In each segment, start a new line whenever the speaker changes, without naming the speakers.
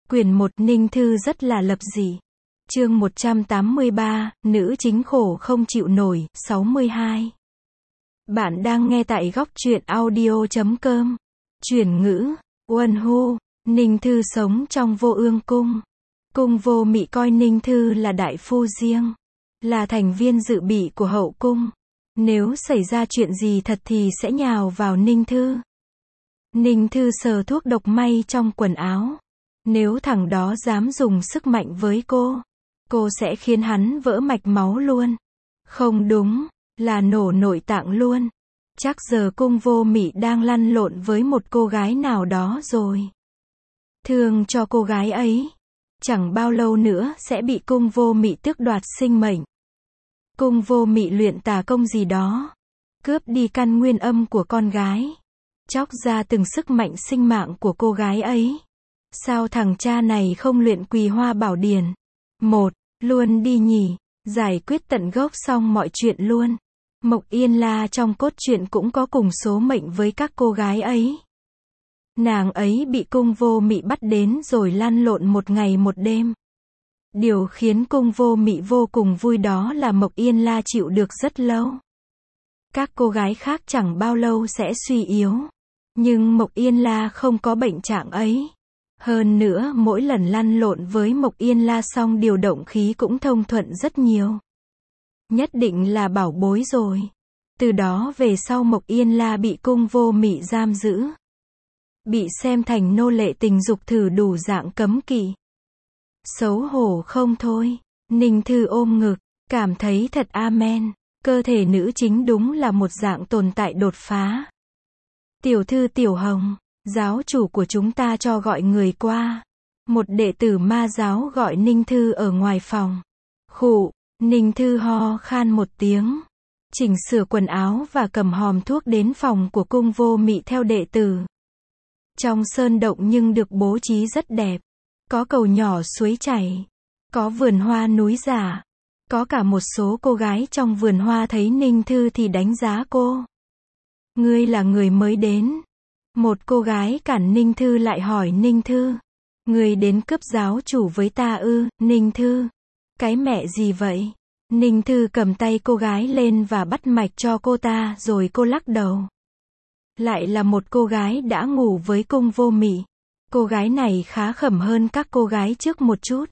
Quyển 1 Ninh Thư rất là lập dị. Chương 183, nữ chính khổ không chịu nổi, 62. Bạn đang nghe tại góc truyện audio.com. Chuyển ngữ, Uân Hu, Ninh Thư sống trong Vô Ương Cung. Cung Vô Mị coi Ninh Thư là đại phu riêng, là thành viên dự bị của hậu cung. Nếu xảy ra chuyện gì thật thì sẽ nhào vào Ninh Thư. Ninh Thư sờ thuốc độc may trong quần áo. Nếu thằng đó dám dùng sức mạnh với cô sẽ khiến hắn vỡ mạch máu luôn. Không đúng, là nổ nội tạng luôn. Chắc giờ Cung Vô Mị đang lăn lộn với một cô gái nào đó rồi. Thương cho cô gái ấy. Chẳng bao lâu nữa sẽ bị Cung Vô Mị tước đoạt sinh mệnh. Cung Vô Mị luyện tà công gì đó, cướp đi căn nguyên âm của con gái, chóc ra từng sức mạnh sinh mạng của cô gái ấy. Sao thằng cha này không luyện Quỳ Hoa Bảo Điển? Luôn đi nhỉ, giải quyết tận gốc xong mọi chuyện luôn. Mộc Yên La trong cốt truyện cũng có cùng số mệnh với các cô gái ấy. Nàng ấy bị Cung Vô Mị bắt đến rồi lăn lộn một ngày một đêm. Điều khiến Cung Vô Mị vô cùng vui đó là Mộc Yên La chịu được rất lâu. Các cô gái khác chẳng bao lâu sẽ suy yếu. Nhưng Mộc Yên La không có bệnh trạng ấy. Hơn nữa mỗi lần lăn lộn với Mộc Yên La xong điều động khí cũng thông thuận rất nhiều. Nhất định là bảo bối rồi. Từ đó về sau Mộc Yên La bị Cung Vô Mị giam giữ. Bị xem thành nô lệ tình dục thử đủ dạng cấm kỵ. Xấu hổ không thôi. Ninh Thư ôm ngực, cảm thấy thật amen. Cơ thể nữ chính đúng là một dạng tồn tại đột phá. Tiểu thư Tiểu Hồng, giáo chủ của chúng ta cho gọi người qua. Một đệ tử ma giáo gọi Ninh Thư ở ngoài phòng. Khụ, Ninh Thư ho khan một tiếng. Chỉnh sửa quần áo và cầm hòm thuốc đến phòng của Cung Vô Mị theo đệ tử. Trong sơn động nhưng được bố trí rất đẹp. Có cầu nhỏ suối chảy. Có vườn hoa núi giả. Có cả một số cô gái trong vườn hoa thấy Ninh Thư thì đánh giá cô. Ngươi là người mới đến. Một cô gái cản Ninh Thư lại hỏi Ninh Thư. Ngươi đến cướp giáo chủ với ta ư? Ninh Thư. Cái mẹ gì vậy? Ninh Thư cầm tay cô gái lên và bắt mạch cho cô ta rồi cô lắc đầu. Lại là một cô gái đã ngủ với Cung Vô Mị. Cô gái này khá khẩm hơn các cô gái trước một chút.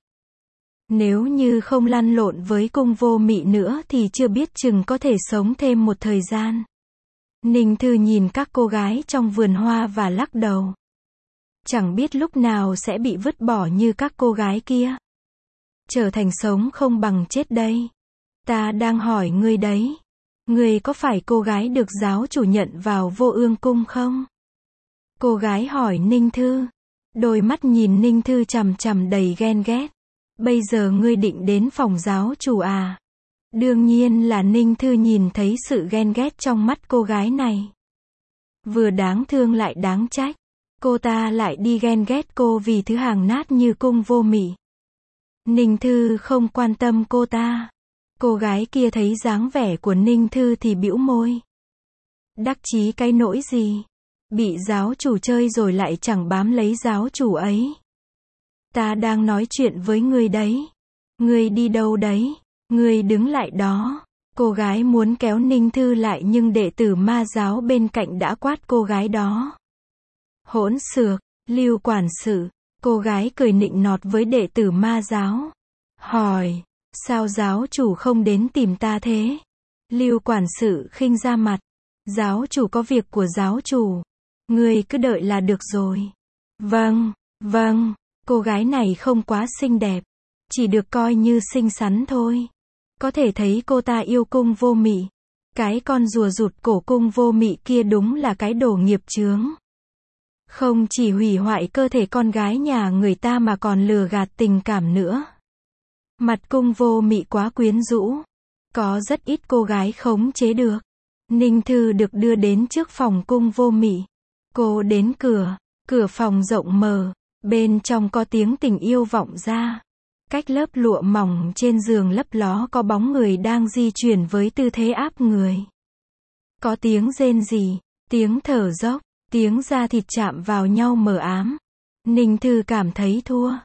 Nếu như không lăn lộn với Cung Vô Mị nữa thì chưa biết chừng có thể sống thêm một thời gian. Ninh Thư nhìn các cô gái trong vườn hoa và lắc đầu. Chẳng biết lúc nào sẽ bị vứt bỏ như các cô gái kia. Trở thành sống không bằng chết đây. Ta đang hỏi ngươi đấy. Ngươi có phải cô gái được giáo chủ nhận vào Vô Ương Cung không? Cô gái hỏi Ninh Thư. Đôi mắt nhìn Ninh Thư chằm chằm đầy ghen ghét. Bây giờ ngươi định đến phòng giáo chủ à? Đương nhiên là Ninh Thư nhìn thấy sự ghen ghét trong mắt cô gái này. Vừa đáng thương lại đáng trách. Cô ta lại đi ghen ghét cô vì thứ hàng nát như Cung Vô Mị. Ninh Thư không quan tâm cô ta. Cô gái kia thấy dáng vẻ của Ninh Thư thì bĩu môi. Đắc chí cái nỗi gì? Bị giáo chủ chơi rồi lại chẳng bám lấy giáo chủ ấy. Ta đang nói chuyện với ngươi đấy. Ngươi đi đâu đấy? Ngươi đứng lại đó. Cô gái muốn kéo Ninh Thư lại nhưng đệ tử ma giáo bên cạnh đã quát cô gái đó. Hỗn xược, Lưu quản sự. Cô gái cười nịnh nọt với đệ tử ma giáo. Hỏi, sao giáo chủ không đến tìm ta thế? Lưu quản sự khinh ra mặt. Giáo chủ có việc của giáo chủ. Ngươi cứ đợi là được rồi. Vâng. Cô gái này không quá xinh đẹp. Chỉ được coi như xinh xắn thôi. Có thể thấy cô ta yêu Cung Vô Mị. Cái con rùa rụt cổ Cung Vô Mị kia đúng là cái đồ nghiệp chướng. Không chỉ hủy hoại cơ thể con gái nhà người ta mà còn lừa gạt tình cảm nữa. Mặt Cung Vô Mị quá quyến rũ. Có rất ít cô gái khống chế được. Ninh Thư được đưa đến trước phòng Cung Vô Mị. Cô đến cửa phòng rộng mở. Bên trong có tiếng tình yêu vọng ra. Cách lớp lụa mỏng trên giường lấp ló có bóng người đang di chuyển với tư thế áp người. Có tiếng rên rỉ, tiếng thở dốc, tiếng da thịt chạm vào nhau mờ ám. Ninh Thư cảm thấy thua.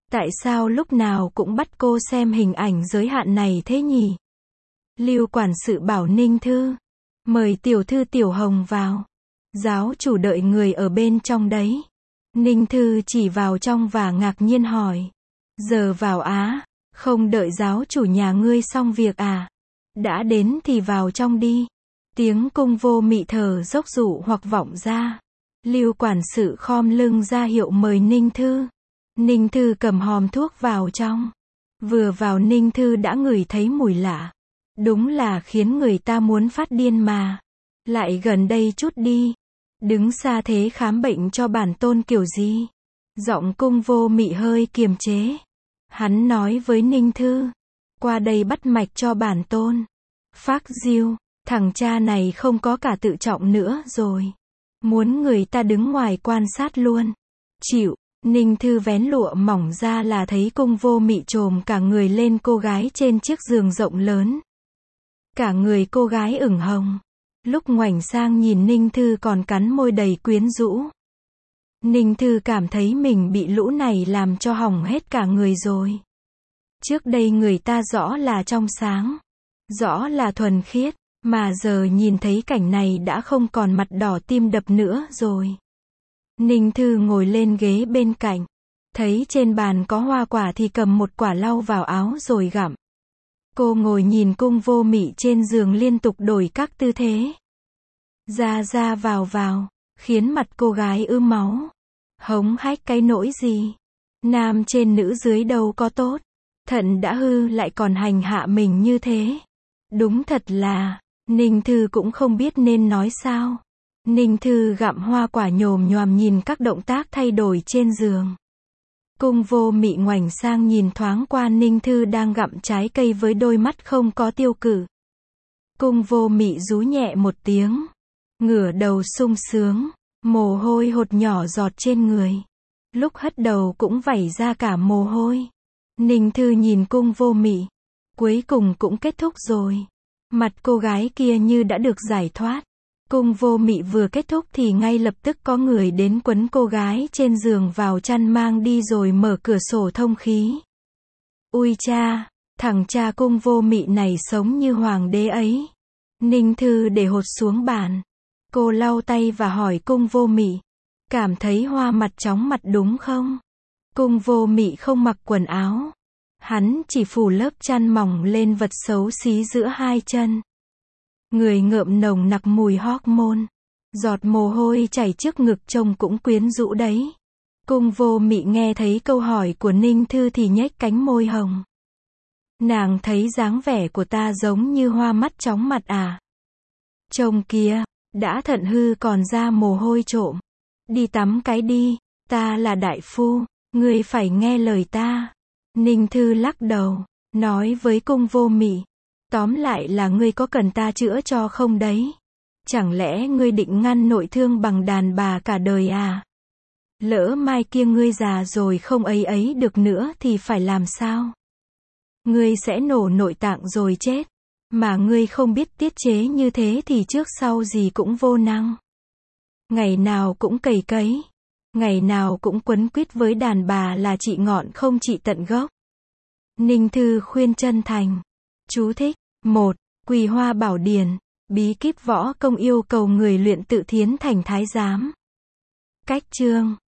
Tại sao lúc nào cũng bắt cô xem hình ảnh giới hạn này thế nhỉ? Lưu quản sự bảo Ninh Thư. Mời tiểu thư Tiểu Hồng vào. Giáo chủ đợi người ở bên trong đấy. Ninh Thư chỉ vào trong và ngạc nhiên hỏi. Giờ vào á, không đợi giáo chủ nhà ngươi xong việc à? Đã đến thì vào trong đi. Tiếng Cung Vô Mị thở dốc dụ hoặc vọng ra. Lưu quản sự khom lưng ra hiệu mời Ninh Thư. Ninh Thư cầm hòm thuốc vào trong. Vừa vào Ninh Thư đã ngửi thấy mùi lạ. Đúng là khiến người ta muốn phát điên mà. Lại gần đây chút đi. Đứng xa thế khám bệnh cho bản tôn kiểu gì? Giọng Cung Vô Mị hơi kiềm chế. Hắn nói với Ninh Thư. Qua đây bắt mạch cho bản tôn. Phác Diêu, thằng cha này không có cả tự trọng nữa rồi. Muốn người ta đứng ngoài quan sát luôn. Chịu. Ninh Thư vén lụa mỏng ra là thấy Cung Vô Mị chồm cả người lên cô gái trên chiếc giường rộng lớn. Cả người cô gái ửng hồng. Lúc ngoảnh sang nhìn Ninh Thư còn cắn môi đầy quyến rũ. Ninh Thư cảm thấy mình bị lũ này làm cho hỏng hết cả người rồi. Trước đây người ta rõ là trong sáng, rõ là thuần khiết, mà giờ nhìn thấy cảnh này đã không còn mặt đỏ tim đập nữa rồi. Ninh Thư ngồi lên ghế bên cạnh, thấy trên bàn có hoa quả thì cầm một quả lau vào áo rồi gặm. Cô ngồi nhìn Cung Vô Mị trên giường liên tục đổi các tư thế. Ra ra vào vào, khiến mặt cô gái ứ máu. Hống hách cái nỗi gì? Nam trên nữ dưới đâu có tốt. Thận đã hư lại còn hành hạ mình như thế. Đúng thật là, Ninh Thư cũng không biết nên nói sao. Ninh Thư gặm hoa quả nhồm nhoàm nhìn các động tác thay đổi trên giường. Cung Vô Mị ngoảnh sang nhìn thoáng qua Ninh Thư đang gặm trái cây với đôi mắt không có tiêu cự. Cung Vô Mị rú nhẹ một tiếng. Ngửa đầu sung sướng. Mồ hôi hột nhỏ giọt trên người. Lúc hất đầu cũng vẩy ra cả mồ hôi. Ninh Thư nhìn Cung Vô Mị. Cuối cùng cũng kết thúc rồi. Mặt cô gái kia như đã được giải thoát. Cung Vô Mị vừa kết thúc thì ngay lập tức có người đến quấn cô gái trên giường vào chăn mang đi rồi mở cửa sổ thông khí. Ui cha, thằng cha Cung Vô Mị này sống như hoàng đế ấy. Ninh Thư để hột xuống bàn. Cô lau tay và hỏi Cung Vô Mị. Cảm thấy hoa mặt chóng mặt đúng không? Cung Vô Mị không mặc quần áo. Hắn chỉ phủ lớp chăn mỏng lên vật xấu xí giữa hai chân. Người ngợm nồng nặc mùi hormone. Giọt mồ hôi chảy trước ngực trông cũng quyến rũ đấy. Cung Vô Mị nghe thấy câu hỏi của Ninh Thư thì nhếch cánh môi hồng. Nàng thấy dáng vẻ của ta giống như hoa mắt chóng mặt à? Trông kia, đã thận hư còn ra mồ hôi trộm. Đi tắm cái đi, ta là đại phu, ngươi phải nghe lời ta. Ninh Thư lắc đầu, nói với Cung Vô Mị. Tóm lại là ngươi có cần ta chữa cho không đấy? Chẳng lẽ ngươi định ngăn nội thương bằng đàn bà cả đời à? Lỡ mai kia ngươi già rồi không ấy được nữa thì phải làm sao? Ngươi sẽ nổ nội tạng rồi chết. Mà ngươi không biết tiết chế như thế thì trước sau gì cũng vô năng. Ngày nào cũng cày cấy. Ngày nào cũng quấn quýt với đàn bà là trị ngọn không trị tận gốc. Ninh Thư khuyên chân thành. Chú thích. 1. Quỳ Hoa Bảo Điển. Bí kíp võ công yêu cầu người luyện tự thiến thành thái giám. Cách chương.